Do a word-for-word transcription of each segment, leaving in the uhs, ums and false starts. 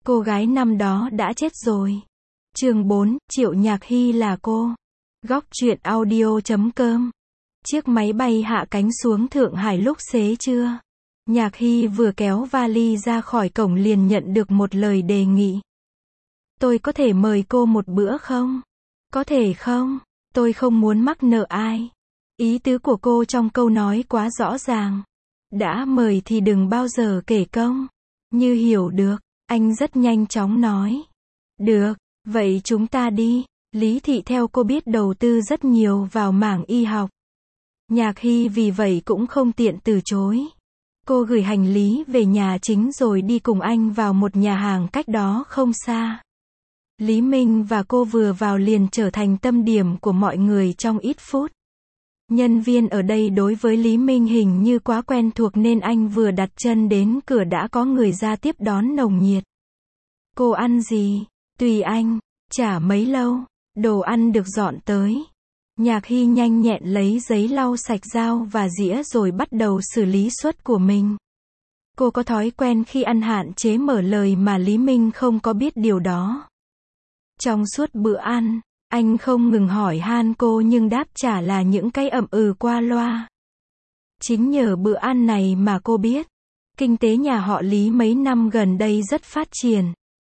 Cô gái năm đó đã chết rồi. Chương bốn, Triệu Nhạc Hy là cô. Góc truyện audio chấm com. Chiếc máy bay hạ cánh xuống Thượng Hải lúc xế trưa. Nhạc Hy vừa kéo vali ra khỏi cổng liền nhận được một lời đề nghị. Tôi có thể mời cô một bữa không? Có thể không? Tôi không muốn mắc nợ ai. Ý tứ của cô trong câu nói quá rõ ràng. Đã mời thì đừng bao giờ kể công. Như hiểu được, anh rất nhanh chóng nói. Được, vậy chúng ta đi. Lý Thị theo cô biết đầu tư rất nhiều vào mảng y học. Nhạc Hy vì vậy cũng không tiện từ chối. Cô gửi hành lý về nhà chính rồi đi cùng anh vào một nhà hàng cách đó không xa. Lý Minh và cô vừa vào liền trở thành tâm điểm của mọi người trong ít phút. Nhân viên ở đây đối với Lý Minh hình như quá quen thuộc nên anh vừa đặt chân đến cửa đã có người ra tiếp đón nồng nhiệt. Cô ăn gì? Tùy anh, chả mấy lâu, đồ ăn được dọn tới. Nhạc Hy nhanh nhẹn lấy giấy lau sạch dao và dĩa rồi bắt đầu xử lý suất của mình. Cô có thói quen khi ăn hạn chế mở lời mà Lý Minh không có biết điều đó. Trong suốt bữa ăn, anh không ngừng hỏi han cô nhưng đáp trả là những cái ậm ừ qua loa. Chính nhờ bữa ăn này mà cô biết, kinh tế nhà họ Lý mấy năm gần đây rất phát triển.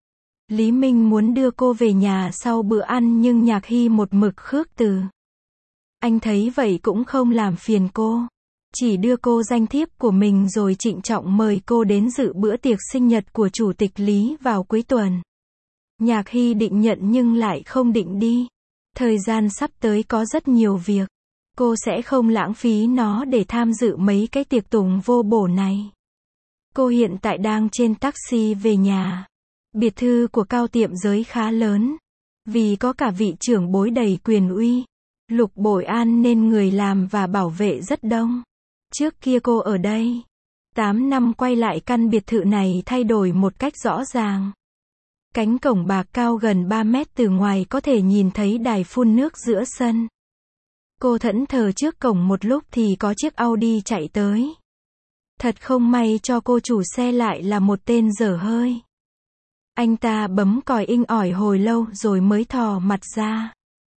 Lý Minh muốn đưa cô về nhà sau bữa ăn nhưng Nhạc Hy một mực khước từ. Anh thấy vậy cũng không làm phiền cô, chỉ đưa cô danh thiếp của mình rồi trịnh trọng mời cô đến dự bữa tiệc sinh nhật của Chủ tịch Lý vào cuối tuần. Nhạc Hy định nhận nhưng lại không định đi. Thời gian sắp tới có rất nhiều việc. Cô sẽ không lãng phí nó để tham dự mấy cái tiệc tùng vô bổ này. Cô hiện tại đang trên taxi về nhà. Biệt thự của Cao Tiệm Giới khá lớn. Vì có cả vị trưởng bối đầy quyền uy, Lục Bội An nên người làm và bảo vệ rất đông. Trước kia cô ở đây tám năm quay lại căn biệt thự này thay đổi một cách rõ ràng. Cánh cổng bạc cao gần ba mét từ ngoài có thể nhìn thấy đài phun nước giữa sân. Cô thẫn thờ trước cổng một lúc thì có chiếc Audi chạy tới. Thật không may cho cô chủ xe lại là một tên dở hơi. Anh ta bấm còi inh ỏi hồi lâu rồi mới thò mặt ra.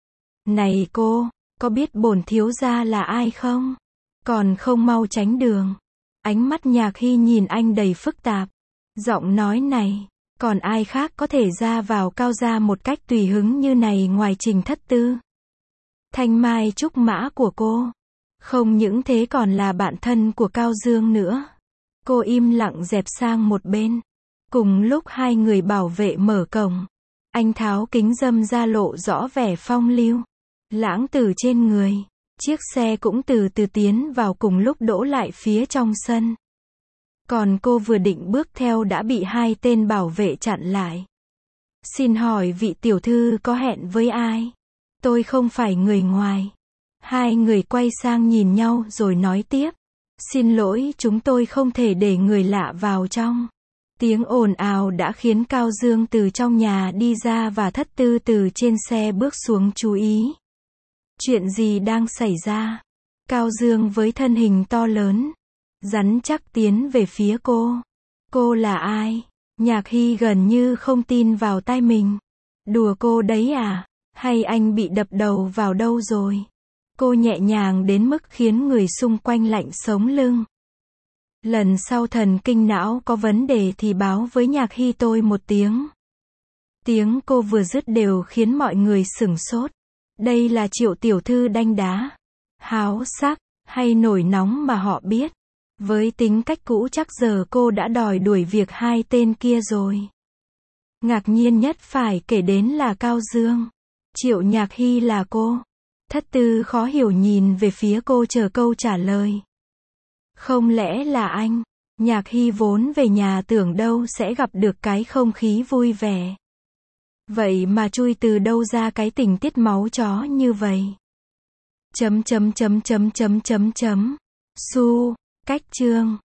Này cô, có biết bổn thiếu gia là ai không? Còn không mau tránh đường. Ánh mắt Nhạc Hy nhìn anh đầy phức tạp. Giọng nói này, còn ai khác có thể ra vào Cao gia một cách tùy hứng như này ngoài Trình Thất Tư? Thanh mai trúc mã của cô. Không những thế còn là bạn thân của Cao Dương nữa. Cô im lặng dẹp sang một bên. Cùng lúc hai người bảo vệ mở cổng, anh tháo kính râm ra lộ rõ vẻ phong lưu, lãng tử trên người. Chiếc xe cũng từ từ tiến vào cùng lúc đỗ lại phía trong sân. Còn cô vừa định bước theo đã bị hai tên bảo vệ chặn lại. Xin hỏi vị tiểu thư có hẹn với ai? Tôi không phải người ngoài. Hai người quay sang nhìn nhau rồi nói tiếp. Xin lỗi, chúng tôi không thể để người lạ vào trong. Tiếng ồn ào đã khiến Cao Dương từ trong nhà đi ra và Thất Tư từ trên xe bước xuống chú ý. Chuyện gì đang xảy ra? Cao Dương với thân hình to lớn, rắn chắc tiến về phía cô. Cô là ai? Nhạc Hy gần như không tin vào tai mình. Đùa cô đấy à? Hay anh bị đập đầu vào đâu rồi? Cô nhẹ nhàng đến mức khiến người xung quanh lạnh sống lưng. Lần sau thần kinh não có vấn đề thì báo với Nhạc Hy tôi một tiếng. Tiếng cô vừa dứt đều khiến mọi người sửng sốt. Đây là Triệu tiểu thư đanh đá, háo sắc, hay nổi nóng mà họ biết. Với tính cách cũ chắc giờ cô đã đòi đuổi việc hai tên kia rồi. Ngạc nhiên nhất phải kể đến là Cao Dương. Triệu Nhạc Hy là cô. Thất Tư khó hiểu nhìn về phía cô chờ câu trả lời. Không lẽ là anh? Nhạc Hy vốn về nhà tưởng đâu sẽ gặp được cái không khí vui vẻ. Vậy mà chui từ đâu ra cái tình tiết máu chó như vậy? Chấm chấm chấm chấm chấm chấm chấm. Su, cách chương.